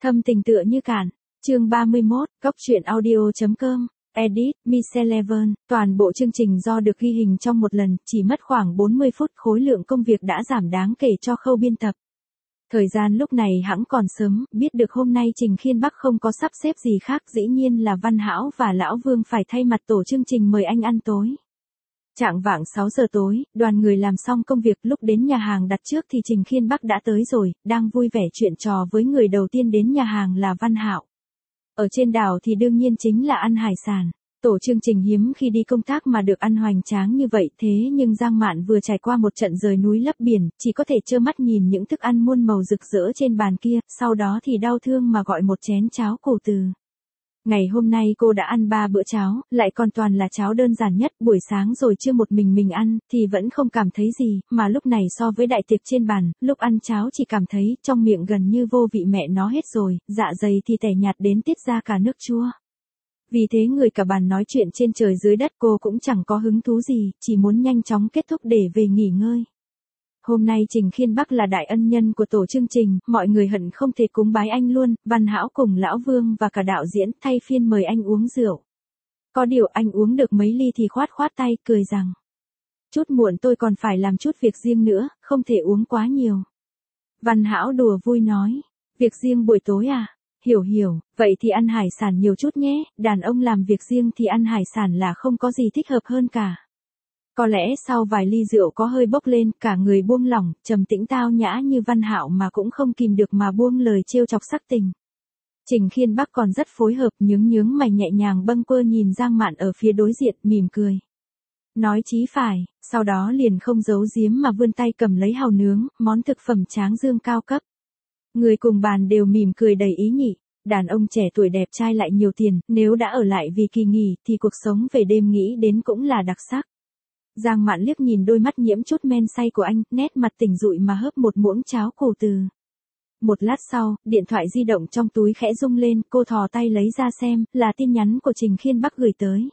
Thâm tình tựa như cạn. Chương 31, Góc truyện audio.com. Edit, Michelle, toàn bộ chương trình do được ghi hình trong một lần, chỉ mất khoảng 40 phút, khối lượng công việc đã giảm đáng kể cho khâu biên tập. Thời gian lúc này hẵng còn sớm, biết được hôm nay Trình Khiên Bắc không có sắp xếp gì khác, dĩ nhiên là Văn Hão và Lão Vương phải thay mặt tổ chương trình mời anh ăn tối. Chạng vạng 6 giờ tối, đoàn người làm xong công việc, lúc đến nhà hàng đặt trước thì Trình Khiên Bắc đã tới rồi, đang vui vẻ chuyện trò với người đầu tiên đến nhà hàng là Văn Hạo. Ở trên đảo thì đương nhiên chính là ăn hải sản. Tổ chương trình hiếm khi đi công tác mà được ăn hoành tráng như vậy, thế nhưng Giang Mạn vừa trải qua một trận rời núi lấp biển, chỉ có thể trơ mắt nhìn những thức ăn muôn màu rực rỡ trên bàn kia, sau đó thì đau thương mà gọi một chén cháo cổ từ. Ngày hôm nay cô đã ăn 3 bữa cháo, lại còn toàn là cháo đơn giản nhất, buổi sáng rồi chưa một mình ăn, thì vẫn không cảm thấy gì, mà lúc này so với đại tiệc trên bàn, lúc ăn cháo chỉ cảm thấy trong miệng gần như vô vị mẹ nó hết rồi, dạ dày thì tẻ nhạt đến tiết ra cả nước chua. Vì thế người cả bàn nói chuyện trên trời dưới đất, cô cũng chẳng có hứng thú gì, chỉ muốn nhanh chóng kết thúc để về nghỉ ngơi. Hôm nay Trình Khiên Bắc là đại ân nhân của tổ chương trình, mọi người hận không thể cúng bái anh luôn, Văn Hão cùng Lão Vương và cả đạo diễn thay phiên mời anh uống rượu. Có điều anh uống được mấy ly thì khoát tay, cười rằng: chút muộn tôi còn phải làm chút việc riêng nữa, không thể uống quá nhiều. Văn Hão đùa vui nói: việc riêng buổi tối à? Hiểu, vậy thì ăn hải sản nhiều chút nhé, đàn ông làm việc riêng thì ăn hải sản là không có gì thích hợp hơn cả. Có lẽ sau vài ly rượu có hơi bốc lên, cả người buông lỏng, trầm tĩnh tao nhã như Văn Hạo mà cũng không kìm được mà buông lời trêu chọc sắc tình. Trình Khiên Bắc còn rất phối hợp, nhướng mày nhẹ nhàng bâng quơ nhìn Giang Mạn ở phía đối diện, mỉm cười. Nói chí phải, sau đó liền không giấu giếm mà vươn tay cầm lấy hàu nướng, món thực phẩm tráng dương cao cấp. Người cùng bàn đều mỉm cười đầy ý nhị. Đàn ông trẻ tuổi đẹp trai lại nhiều tiền, nếu đã ở lại vì kỳ nghỉ thì cuộc sống về đêm nghĩ đến cũng là đặc sắc. Giang Mạn liếc nhìn đôi mắt nhiễm chút men say của anh, nét mặt tỉnh rụi mà hớp một muỗng cháo cổ từ. Một lát sau, điện thoại di động trong túi khẽ rung lên, cô thò tay lấy ra xem, là tin nhắn của Trình Khiên Bắc gửi tới.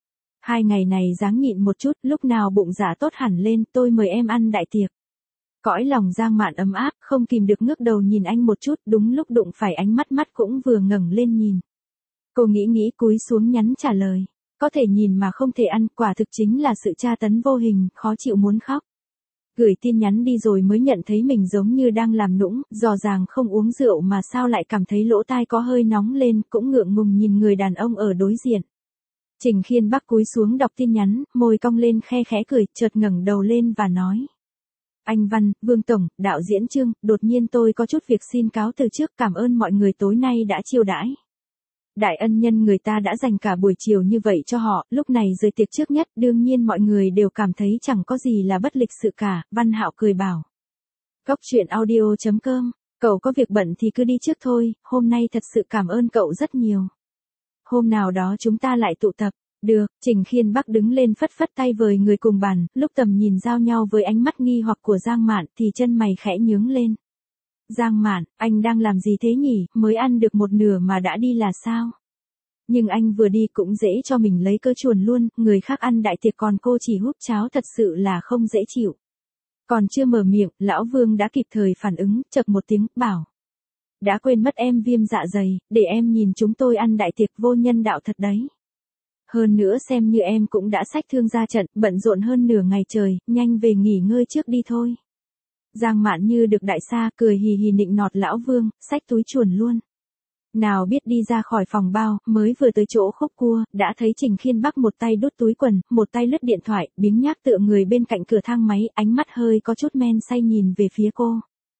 2 ngày này ráng nhịn một chút, lúc nào bụng dạ tốt hẳn lên, tôi mời em ăn đại tiệc. Cõi lòng Giang Mạn ấm áp, không kìm được ngước đầu nhìn anh một chút, đúng lúc đụng phải ánh mắt cũng vừa ngẩng lên nhìn. Cô nghĩ cúi xuống nhắn trả lời. Có thể nhìn mà không thể ăn, quả thực chính là sự tra tấn vô hình, khó chịu muốn khóc. Gửi tin nhắn đi rồi mới nhận thấy mình giống như đang làm nũng, dò dàng không uống rượu mà sao lại cảm thấy lỗ tai có hơi nóng lên, cũng ngượng ngùng nhìn người đàn ông ở đối diện. Trình Khiên Bắc cúi xuống đọc tin nhắn, môi cong lên khẽ cười, chợt ngẩng đầu lên và nói: Anh Văn, Vương Tổng, đạo diễn Trương, đột nhiên tôi có chút việc xin cáo từ trước, cảm ơn mọi người tối nay đã chiêu đãi. Đại ân nhân người ta đã dành cả buổi chiều như vậy cho họ, lúc này rời tiệc trước nhất, đương nhiên mọi người đều cảm thấy chẳng có gì là bất lịch sự cả, Văn Hạo cười bảo. Góc truyện audio.com, cậu có việc bận thì cứ đi trước thôi, hôm nay thật sự cảm ơn cậu rất nhiều. Hôm nào đó chúng ta lại tụ tập. Được, Trình Khiên Bắc đứng lên phất tay với người cùng bàn, lúc tầm nhìn giao nhau với ánh mắt nghi hoặc của Giang Mạn thì chân mày khẽ nhướng lên. Giang Mạn, anh đang làm gì thế nhỉ, mới ăn được một nửa mà đã đi là sao? Nhưng anh vừa đi cũng dễ cho mình lấy cớ chuồn luôn, người khác ăn đại tiệc còn cô chỉ húp cháo, thật sự là không dễ chịu. Còn chưa mở miệng, Lão Vương đã kịp thời phản ứng, chậc một tiếng, bảo. Đã quên mất em viêm dạ dày, để em nhìn chúng tôi ăn đại tiệc vô nhân đạo thật đấy. Hơn nữa xem như em cũng đã xách thương ra trận, bận rộn hơn nửa ngày trời, nhanh về nghỉ ngơi trước đi thôi. Giang Mạn như được đại xa, cười hì nịnh nọt Lão Vương, xách túi chuồn luôn. Nào biết đi ra khỏi phòng bao, mới vừa tới chỗ khúc cua, đã thấy Trình Khiên Bắc một tay đút túi quần, một tay lướt điện thoại, biếng nhác tựa người bên cạnh cửa thang máy, ánh mắt hơi có chút men say nhìn về phía cô.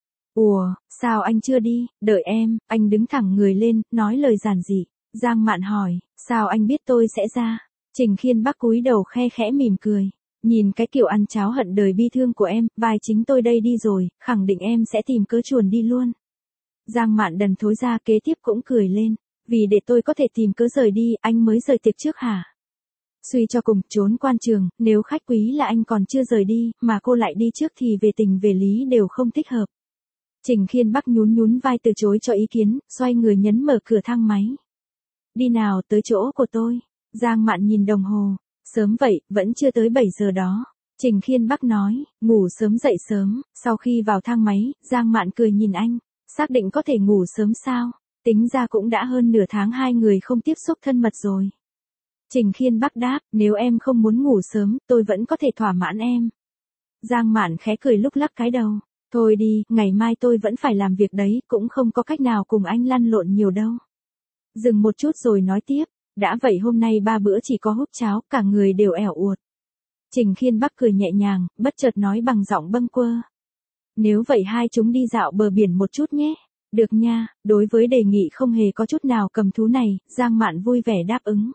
Ủa, sao anh chưa đi, đợi em, anh đứng thẳng người lên, nói lời giản dị. Giang Mạn hỏi, sao anh biết tôi sẽ ra? Trình Khiên Bắc cúi đầu khẽ mỉm cười. Nhìn cái kiểu ăn cháo hận đời bi thương của em, vai chính tôi đây đi rồi, khẳng định em sẽ tìm cớ chuồn đi luôn. Giang Mạn đần thối ra kế tiếp cũng cười lên. Vì để tôi có thể tìm cớ rời đi, anh mới rời tiệc trước hả? Suy cho cùng, trốn quan trường, nếu khách quý là anh còn chưa rời đi, mà cô lại đi trước thì về tình về lý đều không thích hợp. Trình Khiên Bắc nhún vai từ chối cho ý kiến, xoay người nhấn mở cửa thang máy. Đi nào, tới chỗ của tôi. Giang Mạn nhìn đồng hồ. Sớm vậy, vẫn chưa tới 7 giờ đó. Trình Khiên Bắc nói, ngủ sớm dậy sớm. Sau khi vào thang máy, Giang Mạn cười nhìn anh. Xác định có thể ngủ sớm sao? Tính ra cũng đã hơn nửa tháng hai người không tiếp xúc thân mật rồi. Trình Khiên Bắc đáp, nếu em không muốn ngủ sớm, tôi vẫn có thể thỏa mãn em. Giang Mạn khẽ cười lúc lắc cái đầu. Thôi đi, ngày mai tôi vẫn phải làm việc đấy, cũng không có cách nào cùng anh lăn lộn nhiều đâu. Dừng một chút rồi nói tiếp, đã vậy hôm nay 3 bữa chỉ có húp cháo, cả người đều ẻo uột. Trình Khiên Bắc cười nhẹ nhàng, bất chợt nói bằng giọng bâng quơ. Nếu vậy hai chúng đi dạo bờ biển một chút nhé. Được nha, đối với đề nghị không hề có chút nào cầm thú này, Giang Mạn vui vẻ đáp ứng.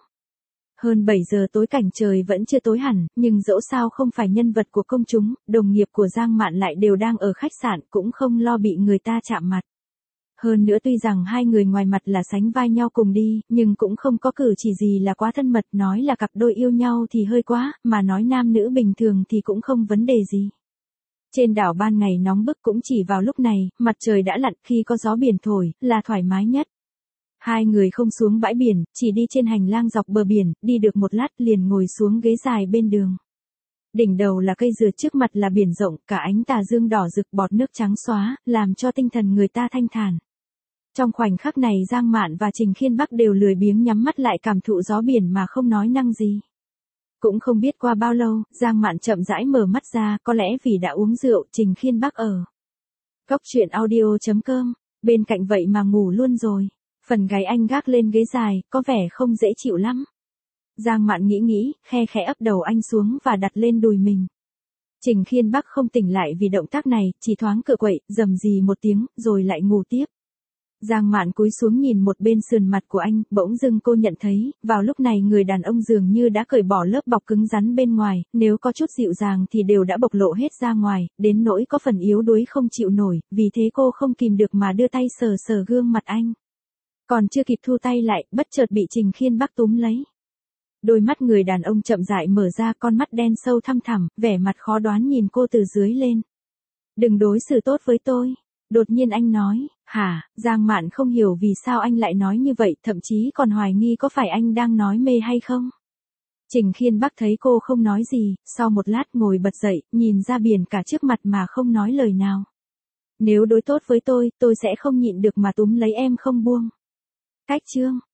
Hơn 7 giờ tối cảnh trời vẫn chưa tối hẳn, nhưng dẫu sao không phải nhân vật của công chúng, đồng nghiệp của Giang Mạn lại đều đang ở khách sạn cũng không lo bị người ta chạm mặt. Hơn nữa tuy rằng hai người ngoài mặt là sánh vai nhau cùng đi, nhưng cũng không có cử chỉ gì là quá thân mật, nói là cặp đôi yêu nhau thì hơi quá, mà nói nam nữ bình thường thì cũng không vấn đề gì. Trên đảo ban ngày nóng bức cũng chỉ vào lúc này, mặt trời đã lặn khi có gió biển thổi, là thoải mái nhất. Hai người không xuống bãi biển, chỉ đi trên hành lang dọc bờ biển, đi được một lát liền ngồi xuống ghế dài bên đường. Đỉnh đầu là cây dừa, trước mặt là biển rộng, cả ánh tà dương đỏ rực bọt nước trắng xóa, làm cho tinh thần người ta thanh thản. Trong khoảnh khắc này Giang Mạn và Trình Khiên Bắc đều lười biếng nhắm mắt lại cảm thụ gió biển mà không nói năng gì. Cũng không biết qua bao lâu, Giang Mạn chậm rãi mở mắt ra, có lẽ vì đã uống rượu, Trình Khiên Bắc ở Cốc truyện audio.com, bên cạnh vậy mà ngủ luôn rồi. Phần gáy anh gác lên ghế dài, có vẻ không dễ chịu lắm. Giang Mạn nghĩ, khe khẽ ấp đầu anh xuống và đặt lên đùi mình. Trình Khiên Bắc không tỉnh lại vì động tác này, chỉ thoáng cựa quậy, rầm rì một tiếng, rồi lại ngủ tiếp. Giang Mạn cúi xuống nhìn một bên sườn mặt của anh, bỗng dưng cô nhận thấy, vào lúc này người đàn ông dường như đã cởi bỏ lớp bọc cứng rắn bên ngoài, nếu có chút dịu dàng thì đều đã bộc lộ hết ra ngoài, đến nỗi có phần yếu đuối không chịu nổi, vì thế cô không kìm được mà đưa tay sờ sờ gương mặt anh. Còn chưa kịp thu tay lại, bất chợt bị Trình Khiên Bắc túm lấy. Đôi mắt người đàn ông chậm rãi mở ra, con mắt đen sâu thăm thẳm, vẻ mặt khó đoán nhìn cô từ dưới lên. Đừng đối xử tốt với tôi. Đột nhiên anh nói, hả? Giang Mạn không hiểu vì sao anh lại nói như vậy, thậm chí còn hoài nghi có phải anh đang nói mê hay không. Trình Khiên Bắc thấy cô không nói gì, sau một lát ngồi bật dậy, nhìn ra biển cả trước mặt mà không nói lời nào. Nếu đối tốt với tôi sẽ không nhịn được mà túm lấy em không buông. Cách chương